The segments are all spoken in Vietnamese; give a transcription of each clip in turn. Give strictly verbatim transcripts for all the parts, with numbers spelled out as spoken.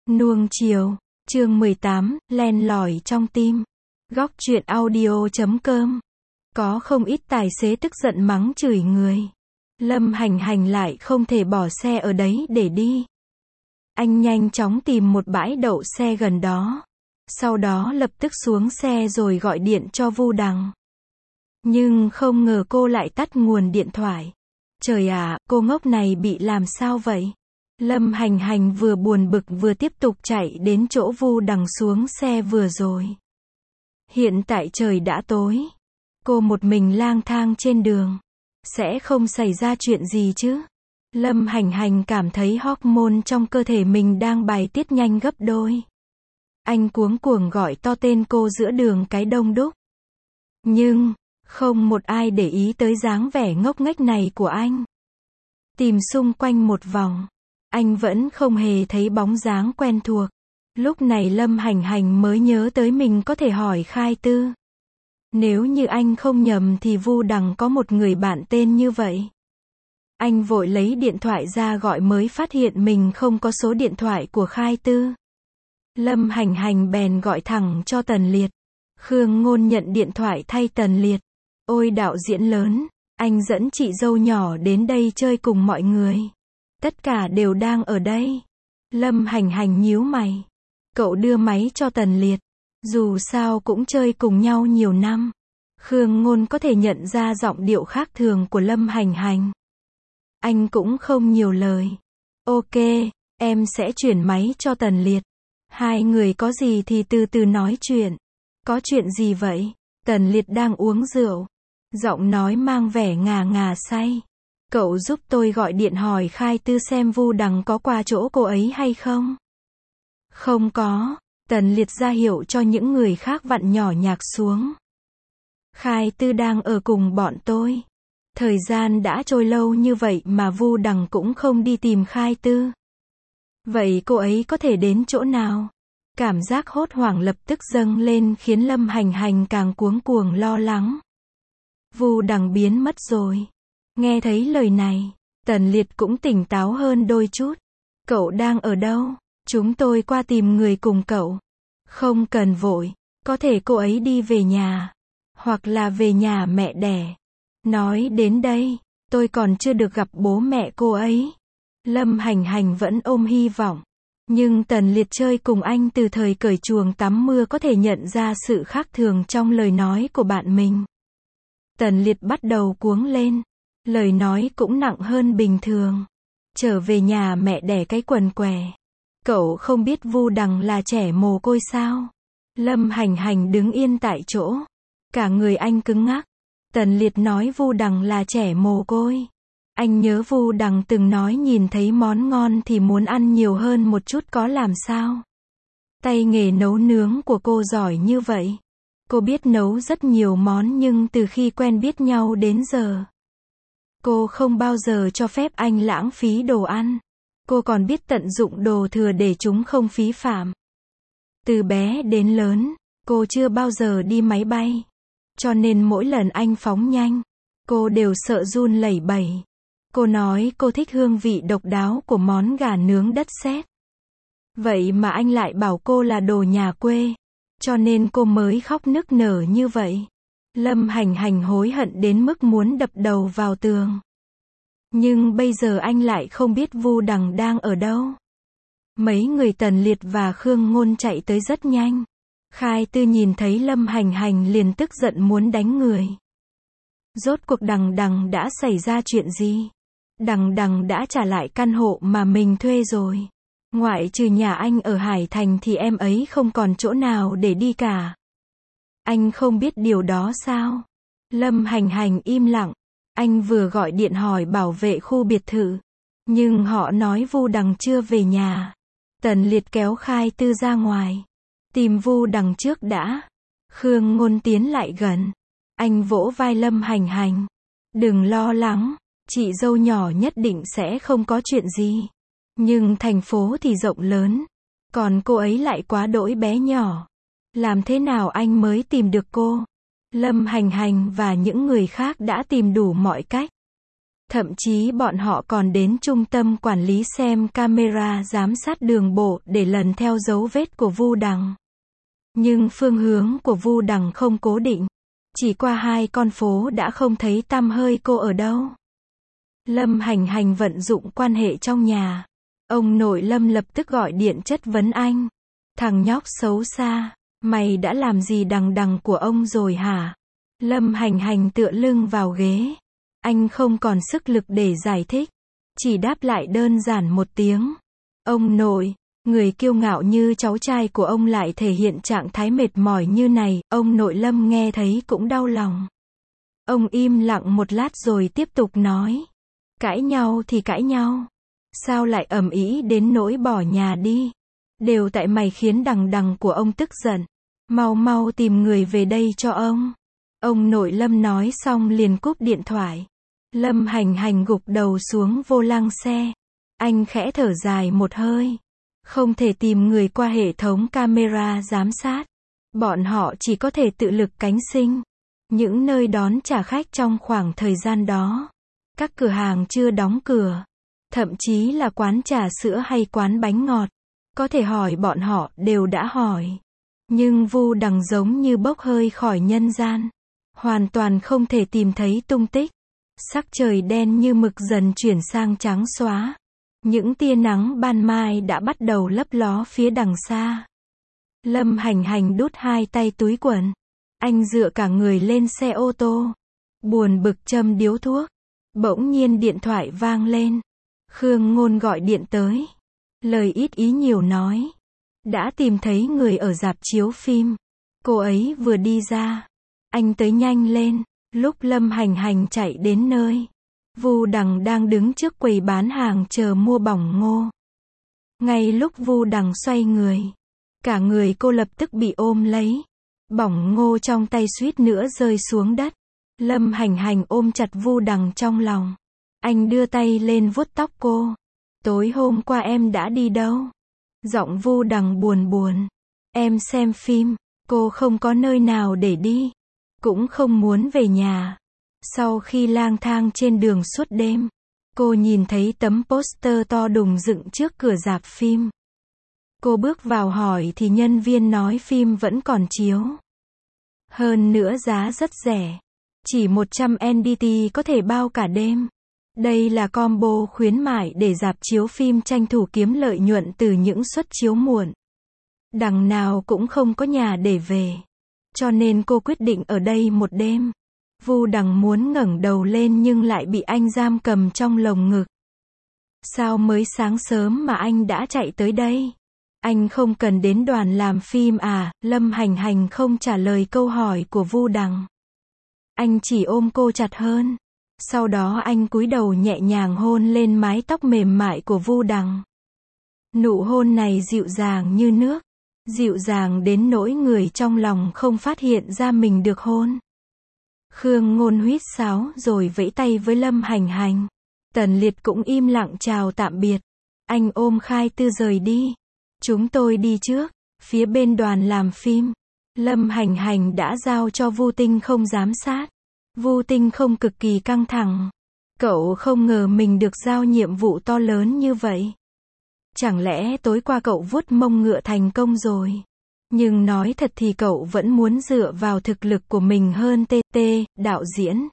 Nuông chiều, chương mười tám, len lỏi trong tim. Góc truyện audio chấm com. Có không ít tài xế tức giận mắng chửi người. Lâm Hành Hành lại không thể bỏ xe ở đấy để đi. Anh nhanh chóng tìm một bãi đậu xe gần đó. Sau đó lập tức xuống xe rồi gọi điện cho Vu Đằng. Nhưng không ngờ cô lại tắt nguồn điện thoại. Trời ạ, cô ngốc này bị làm sao vậy? Lâm Hành Hành vừa buồn bực vừa tiếp tục chạy đến chỗ Vu Đằng xuống xe vừa rồi. Hiện tại trời đã tối. Cô một mình lang thang trên đường. Sẽ không xảy ra chuyện gì chứ? Lâm Hành Hành cảm thấy hormone trong cơ thể mình đang bài tiết nhanh gấp đôi. Anh cuống cuồng gọi to tên cô giữa đường cái đông đúc. Nhưng, không một ai để ý tới dáng vẻ ngốc nghếch này của anh. Tìm xung quanh một vòng. Anh vẫn không hề thấy bóng dáng quen thuộc. Lúc này Lâm Hành Hành mới nhớ tới mình có thể hỏi Khai Tư. Nếu như anh không nhầm thì Vu Đằng có một người bạn tên như vậy. Anh vội lấy điện thoại ra gọi mới phát hiện mình không có số điện thoại của Khai Tư. Lâm Hành Hành bèn gọi thẳng cho Tần Liệt. Khương Ngôn nhận điện thoại thay Tần Liệt. Ôi đạo diễn lớn, anh dẫn chị dâu nhỏ đến đây chơi cùng mọi người. Tất cả đều đang ở đây. Lâm Hành Hành nhíu mày. Cậu đưa máy cho Tần Liệt. Dù sao cũng chơi cùng nhau nhiều năm. Khương Ngôn có thể nhận ra giọng điệu khác thường của Lâm Hành Hành. Anh cũng không nhiều lời. Ok, em sẽ chuyển máy cho Tần Liệt. Hai người có gì thì từ từ nói chuyện. Có chuyện gì vậy? Tần Liệt đang uống rượu. Giọng nói mang vẻ ngà ngà say. Cậu giúp tôi gọi điện hỏi Khai Tư xem Vu Đằng có qua chỗ cô ấy hay không? Không có. Tần Liệt ra hiệu cho những người khác vặn nhỏ nhạc xuống. Khai Tư đang ở cùng bọn tôi. Thời gian đã trôi lâu như vậy mà Vu Đằng cũng không đi tìm Khai Tư. Vậy cô ấy có thể đến chỗ nào? Cảm giác hốt hoảng lập tức dâng lên khiến Lâm Hành Hành càng cuống cuồng lo lắng. Vu Đằng biến mất rồi. Nghe thấy lời này, Tần Liệt cũng tỉnh táo hơn đôi chút. Cậu đang ở đâu? Chúng tôi qua tìm người cùng cậu. Không cần vội, có thể cô ấy đi về nhà, hoặc là về nhà mẹ đẻ. Nói đến đây, tôi còn chưa được gặp bố mẹ cô ấy. Lâm Hành Hành vẫn ôm hy vọng. Nhưng Tần Liệt chơi cùng anh từ thời cởi chuồng tắm mưa có thể nhận ra sự khác thường trong lời nói của bạn mình. Tần Liệt bắt đầu cuống lên. Lời nói cũng nặng hơn bình thường. Trở về nhà mẹ đẻ cái quần què. Cậu không biết Vu Đằng là trẻ mồ côi sao? Lâm Hành Hành đứng yên tại chỗ. Cả người anh cứng ngắc. Tần Liệt nói Vu Đằng là trẻ mồ côi. Anh nhớ Vu Đằng từng nói nhìn thấy món ngon thì muốn ăn nhiều hơn một chút có làm sao? Tay nghề nấu nướng của cô giỏi như vậy. Cô biết nấu rất nhiều món nhưng từ khi quen biết nhau đến giờ, cô không bao giờ cho phép anh lãng phí đồ ăn. Cô còn biết tận dụng đồ thừa để chúng không phí phạm. Từ bé đến lớn, cô chưa bao giờ đi máy bay. Cho nên mỗi lần anh phóng nhanh, cô đều sợ run lẩy bẩy. Cô nói cô thích hương vị độc đáo của món gà nướng đất sét. Vậy mà anh lại bảo cô là đồ nhà quê. Cho nên cô mới khóc nức nở như vậy. Lâm Hành Hành hối hận đến mức muốn đập đầu vào tường. Nhưng bây giờ anh lại không biết Vu Đằng đang ở đâu. Mấy người Tần Liệt và Khương Ngôn chạy tới rất nhanh. Khai Tư nhìn thấy Lâm Hành Hành liền tức giận muốn đánh người. Rốt cuộc Đằng Đằng đã xảy ra chuyện gì? Đằng Đằng đã trả lại căn hộ mà mình thuê rồi. Ngoại trừ nhà anh ở Hải Thành thì em ấy không còn chỗ nào để đi cả. Anh không biết điều đó sao? Lâm Hành Hành im lặng. Anh vừa gọi điện hỏi bảo vệ khu biệt thự. Nhưng họ nói Vu Đằng chưa về nhà. Tần Liệt kéo Khai Tư ra ngoài. Tìm Vu Đằng trước đã. Khương Ngôn tiến lại gần. Anh vỗ vai Lâm Hành Hành. Đừng lo lắng. Chị dâu nhỏ nhất định sẽ không có chuyện gì. Nhưng thành phố thì rộng lớn. Còn cô ấy lại quá đỗi bé nhỏ. Làm thế nào anh mới tìm được cô? Lâm Hành Hành và những người khác đã tìm đủ mọi cách. Thậm chí bọn họ còn đến trung tâm quản lý xem camera giám sát đường bộ để lần theo dấu vết của Vu Đằng. Nhưng phương hướng của Vu Đằng không cố định. Chỉ qua hai con phố đã không thấy tăm hơi cô ở đâu. Lâm Hành Hành vận dụng quan hệ trong nhà. Ông nội Lâm lập tức gọi điện chất vấn anh. Thằng nhóc xấu xa, mày đã làm gì đằng đằng của ông rồi hả? Lâm Hành Hành tựa lưng vào ghế. Anh không còn sức lực để giải thích. Chỉ đáp lại đơn giản một tiếng. Ông nội, người kiêu ngạo như cháu trai của ông lại thể hiện trạng thái mệt mỏi như này, ông nội Lâm nghe thấy cũng đau lòng. Ông im lặng một lát rồi tiếp tục nói. Cãi nhau thì cãi nhau. Sao lại ầm ĩ đến nỗi bỏ nhà đi? Đều tại mày khiến đằng đằng của ông tức giận. Mau mau tìm người về đây cho ông. Ông nội Lâm nói xong liền cúp điện thoại. Lâm Hành Hành gục đầu xuống vô lăng xe. Anh khẽ thở dài một hơi. Không thể tìm người qua hệ thống camera giám sát. Bọn họ chỉ có thể tự lực cánh sinh. Những nơi đón trả khách trong khoảng thời gian đó. Các cửa hàng chưa đóng cửa. Thậm chí là quán trà sữa hay quán bánh ngọt. Có thể hỏi bọn họ đều đã hỏi. Nhưng Vu Đằng giống như bốc hơi khỏi nhân gian. Hoàn toàn không thể tìm thấy tung tích. Sắc trời đen như mực dần chuyển sang trắng xóa. Những tia nắng ban mai đã bắt đầu lấp ló phía đằng xa. Lâm Hành Hành đút hai tay túi quần. Anh dựa cả người lên xe ô tô. Buồn bực châm điếu thuốc. Bỗng nhiên điện thoại vang lên. Khương Ngôn gọi điện tới. Lời ít ý nhiều nói. Đã tìm thấy người ở rạp chiếu phim. Cô ấy vừa đi ra. Anh tới nhanh lên. Lúc Lâm Hành Hành chạy đến nơi. Vu Đằng đang đứng trước quầy bán hàng chờ mua bỏng ngô. Ngay lúc Vu Đằng xoay người. Cả người cô lập tức bị ôm lấy. Bỏng ngô trong tay suýt nữa rơi xuống đất. Lâm Hành Hành ôm chặt Vu Đằng trong lòng. Anh đưa tay lên vuốt tóc cô. Tối hôm qua em đã đi đâu? Giọng Vu Đằng buồn buồn. Em xem phim. Cô không có nơi nào để đi. Cũng không muốn về nhà. Sau khi lang thang trên đường suốt đêm, cô nhìn thấy tấm poster to đùng dựng trước cửa rạp phim. Cô bước vào hỏi thì nhân viên nói phim vẫn còn chiếu. Hơn nữa giá rất rẻ. Chỉ một trăm en đê tê có thể bao cả đêm. Đây là combo khuyến mại để rạp chiếu phim tranh thủ kiếm lợi nhuận từ những suất chiếu muộn. Đằng nào cũng không có nhà để về. Cho nên cô quyết định ở đây một đêm. Vu Đằng muốn ngẩng đầu lên nhưng lại bị anh giam cầm trong lồng ngực. Sao mới sáng sớm mà anh đã chạy tới đây? Anh không cần đến đoàn làm phim à? Lâm Hành Hành không trả lời câu hỏi của Vu Đằng. Anh chỉ ôm cô chặt hơn. Sau đó anh cúi đầu nhẹ nhàng hôn lên mái tóc mềm mại của Vu Đằng. Nụ hôn này dịu dàng như nước. Dịu dàng đến nỗi người trong lòng không phát hiện ra mình được hôn. Khương Ngôn huýt sáo rồi vẫy tay với Lâm Hành Hành. Tần Liệt cũng im lặng chào tạm biệt. Anh ôm Khai Tư rời đi. Chúng tôi đi trước. Phía bên đoàn làm phim, Lâm Hành Hành đã giao cho Vu Tinh không giám sát. Vu Tinh không cực kỳ căng thẳng. Cậu không ngờ mình được giao nhiệm vụ to lớn như vậy. Chẳng lẽ tối qua cậu vuốt mông ngựa thành công rồi? Nhưng nói thật thì cậu vẫn muốn dựa vào thực lực của mình hơn tê tê, đạo diễn.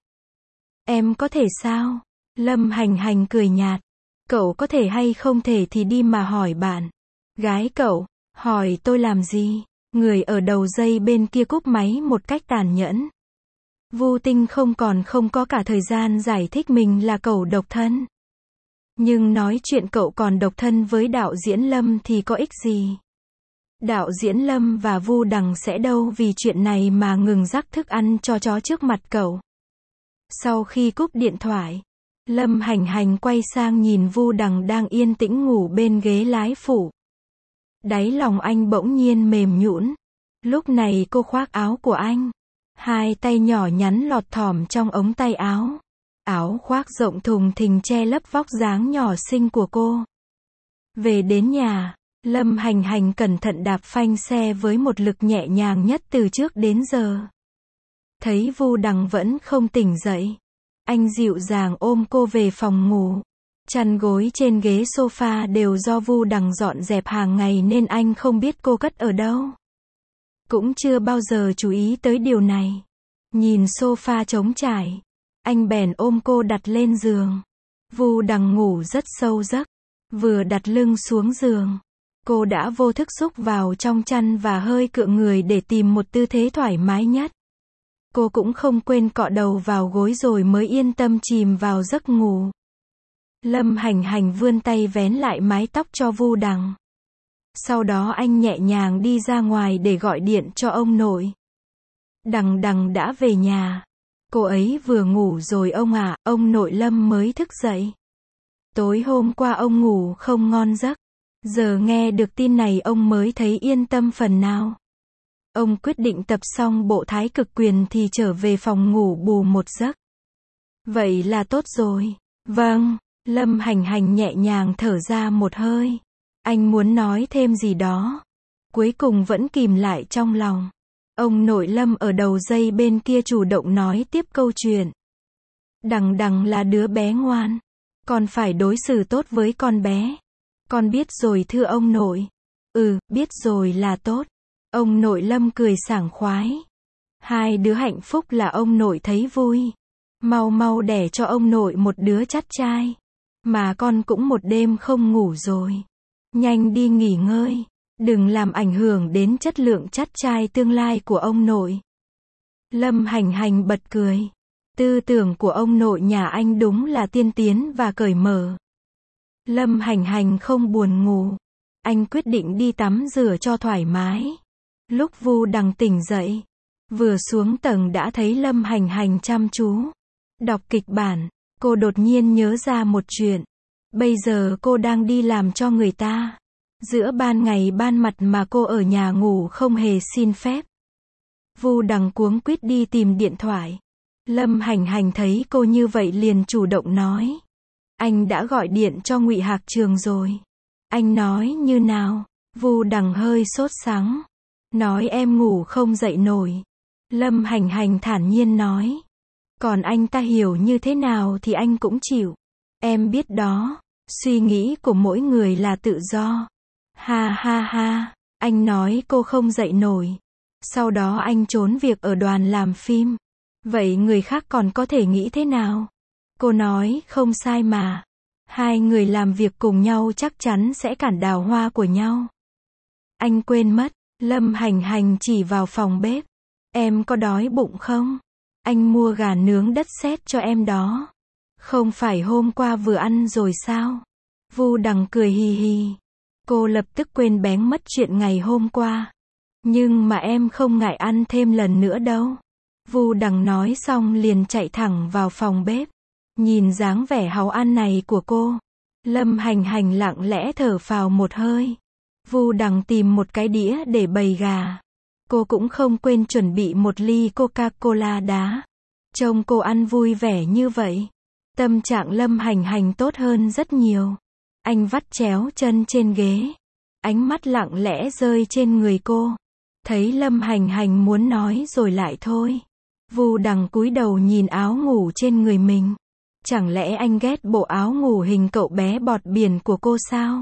Em có thể sao? Lâm Hành Hành cười nhạt. Cậu có thể hay không thể thì đi mà hỏi bạn. Gái cậu, hỏi tôi làm gì? Người ở đầu dây bên kia cúp máy một cách tàn nhẫn. Vu Tinh không còn không có cả thời gian giải thích mình là cậu độc thân. Nhưng nói chuyện cậu còn độc thân với đạo diễn Lâm thì có ích gì? Đạo diễn Lâm và Vu Đằng sẽ đâu vì chuyện này mà ngừng rắc thức ăn cho chó trước mặt cậu. Sau khi cúp điện thoại, Lâm Hành Hành quay sang nhìn Vu Đằng đang yên tĩnh ngủ bên ghế lái phụ. Đáy lòng anh bỗng nhiên mềm nhũn. Lúc này cô khoác áo của anh. Hai tay nhỏ nhắn lọt thỏm trong ống tay áo. Áo khoác rộng thùng thình che lấp vóc dáng nhỏ xinh của cô. Về đến nhà, Lâm Hành Hành cẩn thận đạp phanh xe với một lực nhẹ nhàng nhất từ trước đến giờ. Thấy Vu Đằng vẫn không tỉnh dậy. Anh dịu dàng ôm cô về phòng ngủ. Chăn gối trên ghế sofa đều do Vu Đằng dọn dẹp hàng ngày nên anh không biết cô cất ở đâu. Cũng chưa bao giờ chú ý tới điều này. Nhìn sofa trống trải, anh bèn ôm cô đặt lên giường. Vu Đằng ngủ rất sâu giấc. Vừa đặt lưng xuống giường, cô đã vô thức xúc vào trong chăn và hơi cựa người để tìm một tư thế thoải mái nhất. Cô cũng không quên cọ đầu vào gối rồi mới yên tâm chìm vào giấc ngủ. Lâm Hành Hành vươn tay vén lại mái tóc cho Vu Đằng. Sau đó anh nhẹ nhàng đi ra ngoài để gọi điện cho ông nội. Đằng Đằng đã về nhà. Cô ấy vừa ngủ rồi ông ạ, à, ông nội Lâm mới thức dậy. Tối hôm qua ông ngủ không ngon giấc. Giờ nghe được tin này ông mới thấy yên tâm phần nào. Ông quyết định tập xong bộ Thái Cực Quyền thì trở về phòng ngủ bù một giấc. Vậy là tốt rồi. Vâng, Lâm Hành Hành nhẹ nhàng thở ra một hơi. Anh muốn nói thêm gì đó. Cuối cùng vẫn kìm lại trong lòng. Ông nội Lâm ở đầu dây bên kia chủ động nói tiếp câu chuyện. Đằng Đằng là đứa bé ngoan. Con phải đối xử tốt với con bé. Con biết rồi thưa ông nội. Ừ, biết rồi là tốt. Ông nội Lâm cười sảng khoái. Hai đứa hạnh phúc là ông nội thấy vui. Mau mau đẻ cho ông nội một đứa chắt trai. Mà con cũng một đêm không ngủ rồi. Nhanh đi nghỉ ngơi. Đừng làm ảnh hưởng đến chất lượng chắt trai tương lai của ông nội. Lâm Hành Hành bật cười. Tư tưởng của ông nội nhà anh đúng là tiên tiến và cởi mở. Lâm Hành Hành không buồn ngủ. Anh quyết định đi tắm rửa cho thoải mái. Lúc Vu Đằng tỉnh dậy, vừa xuống tầng đã thấy Lâm Hành Hành chăm chú đọc kịch bản. Cô đột nhiên nhớ ra một chuyện. Bây giờ cô đang đi làm cho người ta. Giữa ban ngày ban mặt mà cô ở nhà ngủ không hề xin phép. Vu Đằng cuống quýt đi tìm điện thoại. Lâm Hành Hành thấy cô như vậy liền chủ động nói. Anh đã gọi điện cho Ngụy Hạc Trường rồi. Anh nói như nào? Vu Đằng hơi sốt sắng. Nói em ngủ không dậy nổi. Lâm Hành Hành thản nhiên nói. Còn anh ta hiểu như thế nào thì anh cũng chịu. Em biết đó, suy nghĩ của mỗi người là tự do. Ha ha ha, anh nói cô không dậy nổi. Sau đó anh trốn việc ở đoàn làm phim. Vậy người khác còn có thể nghĩ thế nào? Cô nói không sai mà. Hai người làm việc cùng nhau chắc chắn sẽ cản đào hoa của nhau. Anh quên mất. Lâm Hành Hành chỉ vào phòng bếp. Em có đói bụng không? Anh mua gà nướng đất sét cho em đó. Không phải hôm qua vừa ăn rồi sao? Vu Đằng cười hì hì. Cô lập tức quên bén mất chuyện ngày hôm qua. Nhưng mà em không ngại ăn thêm lần nữa đâu. Vu Đằng nói xong liền chạy thẳng vào phòng bếp. Nhìn dáng vẻ háu ăn này của cô, Lâm Hành Hành lặng lẽ thở phào một hơi. Vu Đằng tìm một cái đĩa để bày gà. Cô cũng không quên chuẩn bị một ly Coca-Cola đá. Trông cô ăn vui vẻ như vậy, tâm trạng Lâm Hành Hành tốt hơn rất nhiều. Anh vắt chéo chân trên ghế, ánh mắt lặng lẽ rơi trên người cô. Thấy Lâm Hành Hành muốn nói rồi lại thôi. Vu Đằng cúi đầu nhìn áo ngủ trên người mình. Chẳng lẽ anh ghét bộ áo ngủ hình cậu bé bọt biển của cô sao?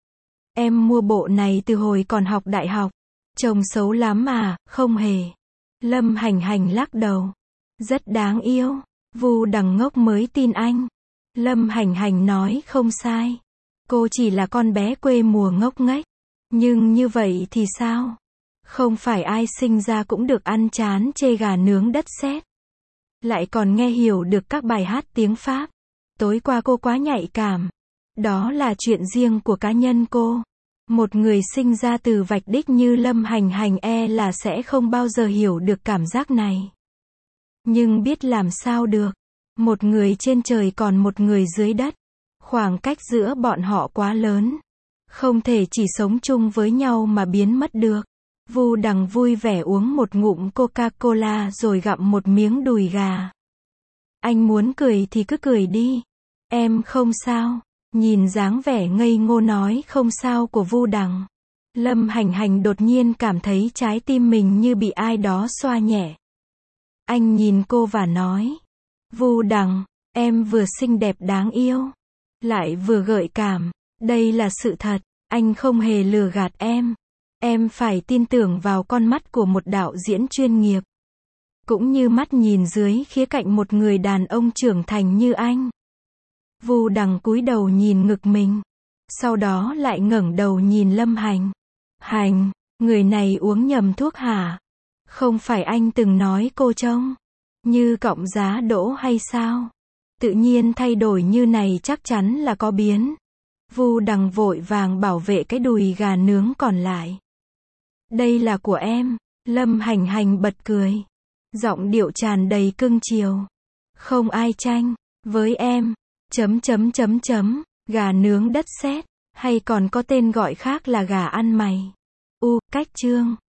Em mua bộ này từ hồi còn học đại học. Trông xấu lắm à? Không hề. Lâm Hành Hành lắc đầu. Rất đáng yêu. Vu Đằng ngốc mới tin anh. Lâm Hành Hành nói không sai. Cô chỉ là con bé quê mùa ngốc nghếch. Nhưng như vậy thì sao? Không phải ai sinh ra cũng được ăn chán chê gà nướng đất sét. Lại còn nghe hiểu được các bài hát tiếng Pháp. Tối qua cô quá nhạy cảm. Đó là chuyện riêng của cá nhân cô. Một người sinh ra từ vạch đích như Lâm Hành Hành e là sẽ không bao giờ hiểu được cảm giác này. Nhưng biết làm sao được. Một người trên trời còn một người dưới đất. Khoảng cách giữa bọn họ quá lớn. Không thể chỉ sống chung với nhau mà biến mất được. Vu Đằng vui vẻ uống một ngụm Coca-Cola rồi gặm một miếng đùi gà. Anh muốn cười thì cứ cười đi. Em không sao. Nhìn dáng vẻ ngây ngô nói không sao của Vu Đằng. Lâm Hành Hành đột nhiên cảm thấy trái tim mình như bị ai đó xoa nhẹ. Anh nhìn cô và nói. Vu Đằng, Em vừa xinh đẹp đáng yêu, lại vừa gợi cảm. Đây là sự thật, anh không hề lừa gạt em. Em phải tin tưởng vào con mắt của một đạo diễn chuyên nghiệp. Cũng như mắt nhìn dưới khía cạnh một người đàn ông trưởng thành như anh. Vu Đằng cúi đầu nhìn ngực mình. Sau đó lại ngẩng đầu nhìn Lâm Hành. Hành, người này uống nhầm thuốc hả? Không phải anh từng nói cô trông như cọng giá đỗ hay sao? Tự nhiên thay đổi như này chắc chắn là có biến. Vu Đằng vội vàng bảo vệ cái đùi gà nướng còn lại. Đây là của em. Lâm Hành Hành bật cười. Giọng điệu tràn đầy cưng chiều. Không ai tranh với em. Chấm chấm chấm chấm. Gà nướng đất sét, hay còn có tên gọi khác là gà ăn mày. U, cách chương.